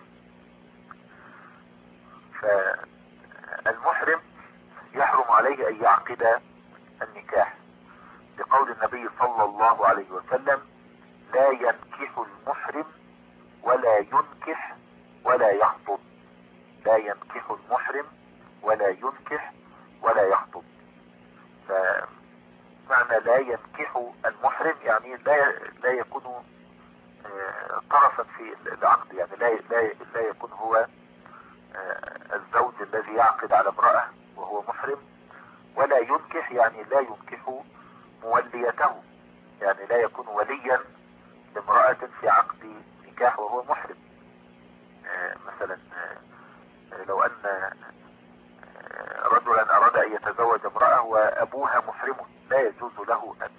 فالمحرم يحرم عليه أن يعقد النكاح لقول النبي صلى الله عليه وسلم: لا ينكح المحرم ولا ينكح ولا يخطب. لا ينكح المحرم ولا ينكح ولا يخطب. فمعنى لا ينكح المحرم يعني لا يكون طرفا في العقد، يعني لا يكون هو الزوج الذي يعقد على امرأة وهو محرم، ولا ينكح يعني لا ينكح موليته، يعني لا يكون وليا لامرأة في عقد نكاح وهو محرم. مثلا لو ان رجلا اراد ان يتزوج امرأة وابوها محرم، لا يجوز له ان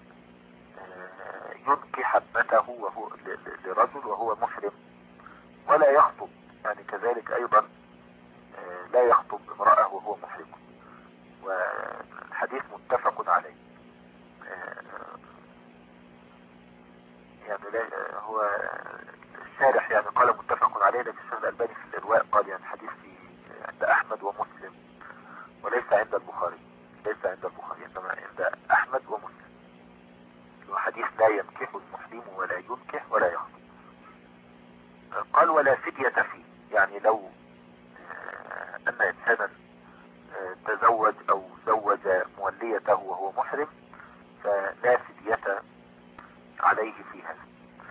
ينكح ابنته وهو لرجل وهو محرم، ولا يخطب، يعني كذلك ايضا لا يخطب امرأة وهو محرم. والحديث متفق عليه، يعني هو الشارح يعني قال متفق عليه، لكن الشيخ الألباني في الإرواء قال يعني الحديث عند أحمد ومسلم وليس عند البخاري، ليس عند البخاري إنما عند أحمد ومسلم. وحديث لا ينكح المحرم ولا ينكح ولا يخطب. قال ولا فدية فيه، يعني لو أن إنسانا تزوج أو زوج موليته وهو محرم فلا فدية عليه في هذا.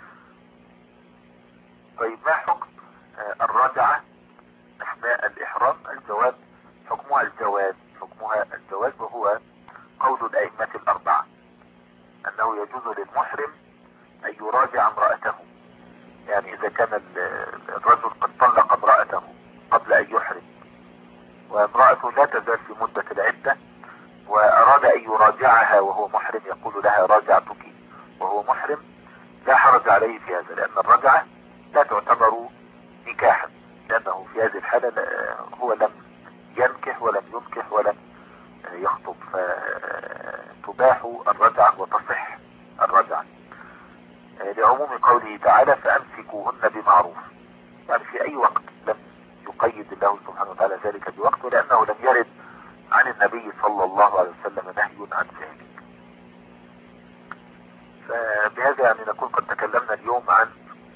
طيب ما حكم الرجعة أثناء الإحرام؟ الجواب حكمها الجواز، وهو قول الأئمة الأربعة أنه يجوز للمحرم أن يراجع امرأته، يعني إذا كان الرجل قد طلق امرأته قبل أن يحرم وامرأته لا تزال في مدة العدة وأراد أن يراجعها وهو محرم، يقول لها راجعتك وهو محرم، لا حرج عليه في هذا، لأن الرجعة لا تعتبر نكاحا، لأنه في هذه الحالة هو لم ينكح ولم ينكح ولم يخطب، فتباح الرجعة وتصح الرجعة لعموم قوله تعالى فأمسكوهن بمعروف، يعني في أي وقت لم يقيد الله سبحانه وتعالى ذلك بوقت، لأنه لم يرد عن النبي صلى الله عليه وسلم نهي عن ذلك. فبهذا يعني نكون قد تكلمنا اليوم عن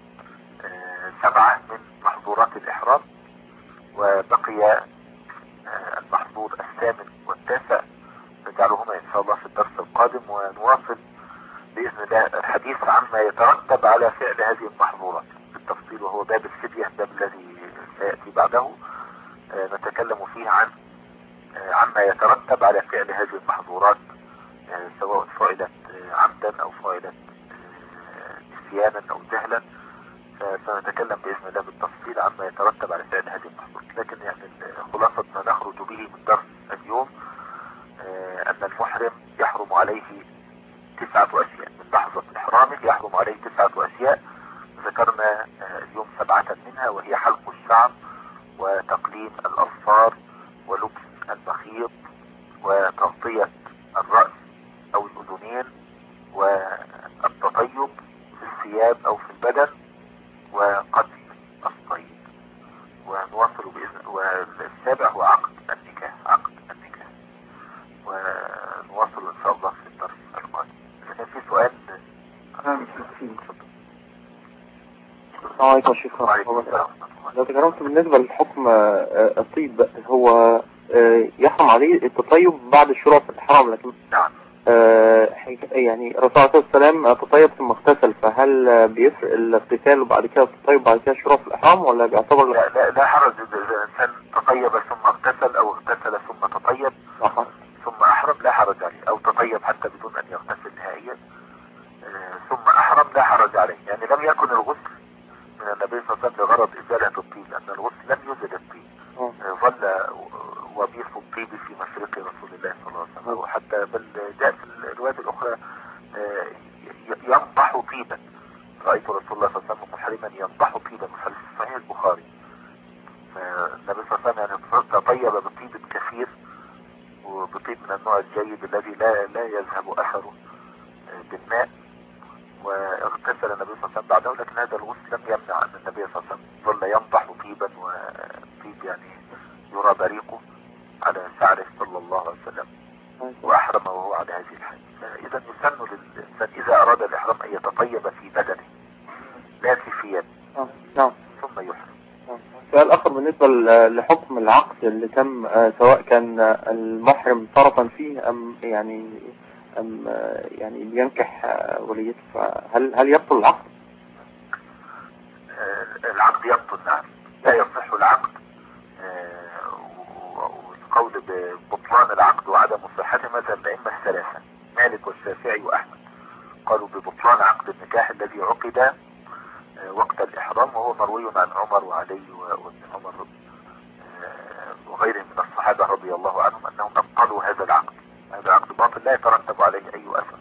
7 من محظورات الإحرام، وبقي المحظور 8 و9 نجعلهما إن شاء الله في الدرس القادم، ونواصل بإذن الله الحديث عما يترتب على فعل هذه المحظورات بالتفصيل، وهو باب الفدية، الباب الذي سيأتي بعده نتكلم فيه عما يترتب على فعل هذه المحظورات، سواء فعلت عمدا أو فعلت نسيانا أو جهلا، فسنتكلم بإذن الله بالتفصيل عما يترتب على فعل هذه المحظورات. لكن يعني خلاصة ما نخرج به من درس اليوم أن المحرم يحرم عليه 9 أشياء، من لحظة إحرامه يحرم عليه 9 أشياء، ذكرنا اليوم 7 منها، وهي حلق الشعر وتقليم الأظفار ولبس المخيط وتغطية الرأس أو الأذنين والتطيب في الثياب أو في البدن وقتل الصيد. ونواصل بإذن، والسابع هو عقد النكاح، ونواصل إن شاء الله في الدرس القادم. إذا في سؤال. السلام عليكم يا شيخ. لو تكرمت بالنسبة للحكم الطيب، هو يحرم عليه التطيب بعد الشروع في الإحرام، لكن نعم يعني الرسول عليه الصلاة والسلام تطيب ثم اغتسل، فهل بيفرق الاغتسال وبعد كده التطيب وبعد كده الشروع في الإحرام، ولا بيعتبر؟ لا حرج إذا الإنسان تطيب ثم اغتسل أو اغتسل ثم تطيب ثم أحرم، لا حرج عليه، أو تطيب حتى بدون أن يغتسل نهائيا ثم أحرم، لا حرج عليه. يعني لم يكن الغسل من النبي صلى الله عليه وسلم لغرض إزالة الطيب، لأن الغسل لم يزل الطيب، ظل وبيص الطيب في مشرق رسول الله صلى الله عليه وسلم، وحتى بل جاء في الروايات الأخرى ينضح طيبا، رأيت رسول الله صلى الله عليه وسلم محرما ينضح طيبا في صحيح البخاري. النبي صلى الله عليه وسلم تطيب بطيب كثير، وبطيب من النوع الجيد الذي لا يذهب أثره بالماء، واغتسل النبي صلى الله عليه وسلم بعده، لكن هذا الغسل لم يمنع أن النبي صلى الله عليه وسلم ظل ينضح طيبا، وطيب يعني يرى بريقه على شعره صلى الله عليه وسلم، وأحرم وهو على هذه الحال. فإذا يسن للإنسان إذا أراد الإحرام أن يتطيب في بدنه لا في ثيابه ثم يحرم. سؤال آخر بالنسبة لحكم العقد اللي تم، سواء كان المحرم طرفا فيه أم يعني بينكح وليته، هل يبطل العقد؟ العقد يبطل، نعم، لا يصح العقد. والقول ببطلان العقد وعدم صحته مذهب الأئمة الثلاثة مالك والشافعي وأحمد، قالوا ببطلان عقد النكاح الذي عقد وقت الإحرام، وهو مروي عن عمر وعلي وابن عمر وغيرهم من الصحابة رضي الله عنهم أنهم أبطلوا هذا العقد. هذا العقد باطل لا يترتب عليه أي أثر.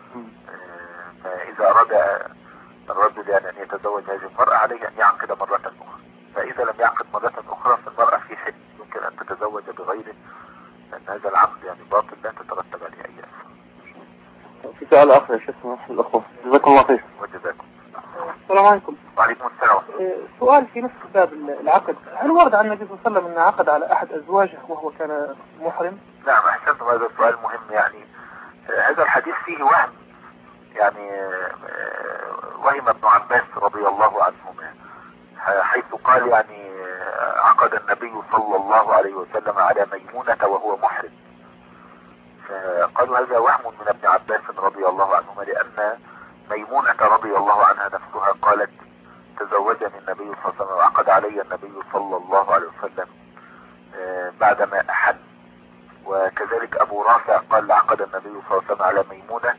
فإذا أراد الرجل يعني أن يتزوج هذه المرأة عليه أن يعقد مرة أخرى، فإذا لم يعقد مرة أخرى فالمرأة في حل يمكن أن تتزوج بغيره، لأن هذا العقد يعني باطل لا تترتب عليه أي أثر. في سؤال آخر يا شيخ الأخوة، جزاكم الله خير. وجزاكم. السلام عليكم. وعليكم السلام. سؤال في نفس باب العقد، هل ورد عن النبي صلى الله عليه وسلم أنه عقد على أحد أزواجه وهو كان محرم؟ نعم، أحسنتم، هذا السؤال مهم. يعني هذا الحديث فيه وهم، يعني وهم ابن عباس رضي الله عنهما حيث قال يعني عقد النبي صلى الله عليه وسلم على ميمونة وهو محرم. فقالوا هذا وهم من ابن عباس رضي الله عنهما، لأن ميمونة رضي الله عنها نفسها قالت تزوجني النبي صلى الله عليه وسلم وعقد علي النبي صلى الله عليه وسلم بعدما أحل. وكذلك أبو رافع قال عقد النبي صلى الله عليه وسلم على ميمونة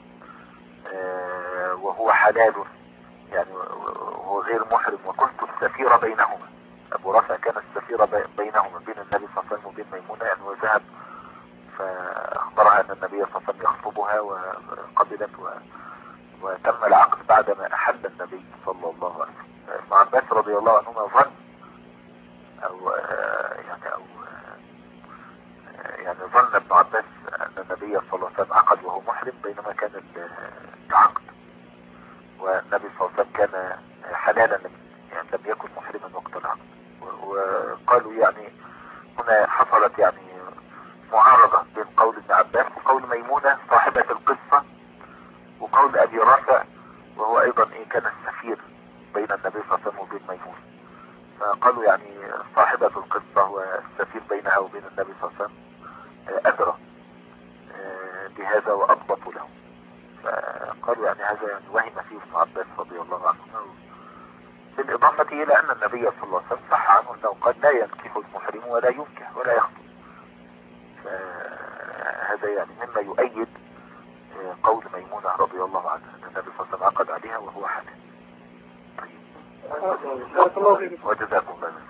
وهو حلال، يعني وهو غير محرم، وكنت السفير بينهما. أبو رافع كان السفير بينهما، بين النبي صلى الله عليه وسلم وبين ميمونة، يعني وذهب فأخبرها أن النبي صلى الله عليه وسلم يخطبها وقبلت وتم العقد بعدما أحل النبي صلى الله عليه وسلم. ابن عباس رضي الله عنهما ظن يعني ظن ابن عباس أن النبي صلى الله عليه وسلم عقد وهو محرم، بينما كان العقد والنبي صلى الله عليه وسلم كان حلالا، يعني لم يكن محرما وقت العقد. وقالوا يعني هنا حصلت يعني معارضة بين قول ابن عباس وقول ميمونة صاحبة القصة وقول أبي رافع، وهو أيضا كان السفير بين النبي صلى الله عليه وسلم وبين ميمونة. فقالوا يعني صاحبة القصة والسفير بينها وبين النبي صلى الله عليه وسلم أدرى بهذا وأضبط له. فقالوا يعني هذا يعني وهم فيه ابن عباس رضي الله عنه، بالإضافة إلى أن النبي صلى الله عليه وسلم صح عنه أنه قد لا ينكح المحرم ولا ينكح ولا يخطب. فهذا يعني مما يؤيد قول ميمونة رضي الله عنها أن النبي صلى الله عليه وسلم عقد عليها وهو حلال. طيب. وجزاكم الله.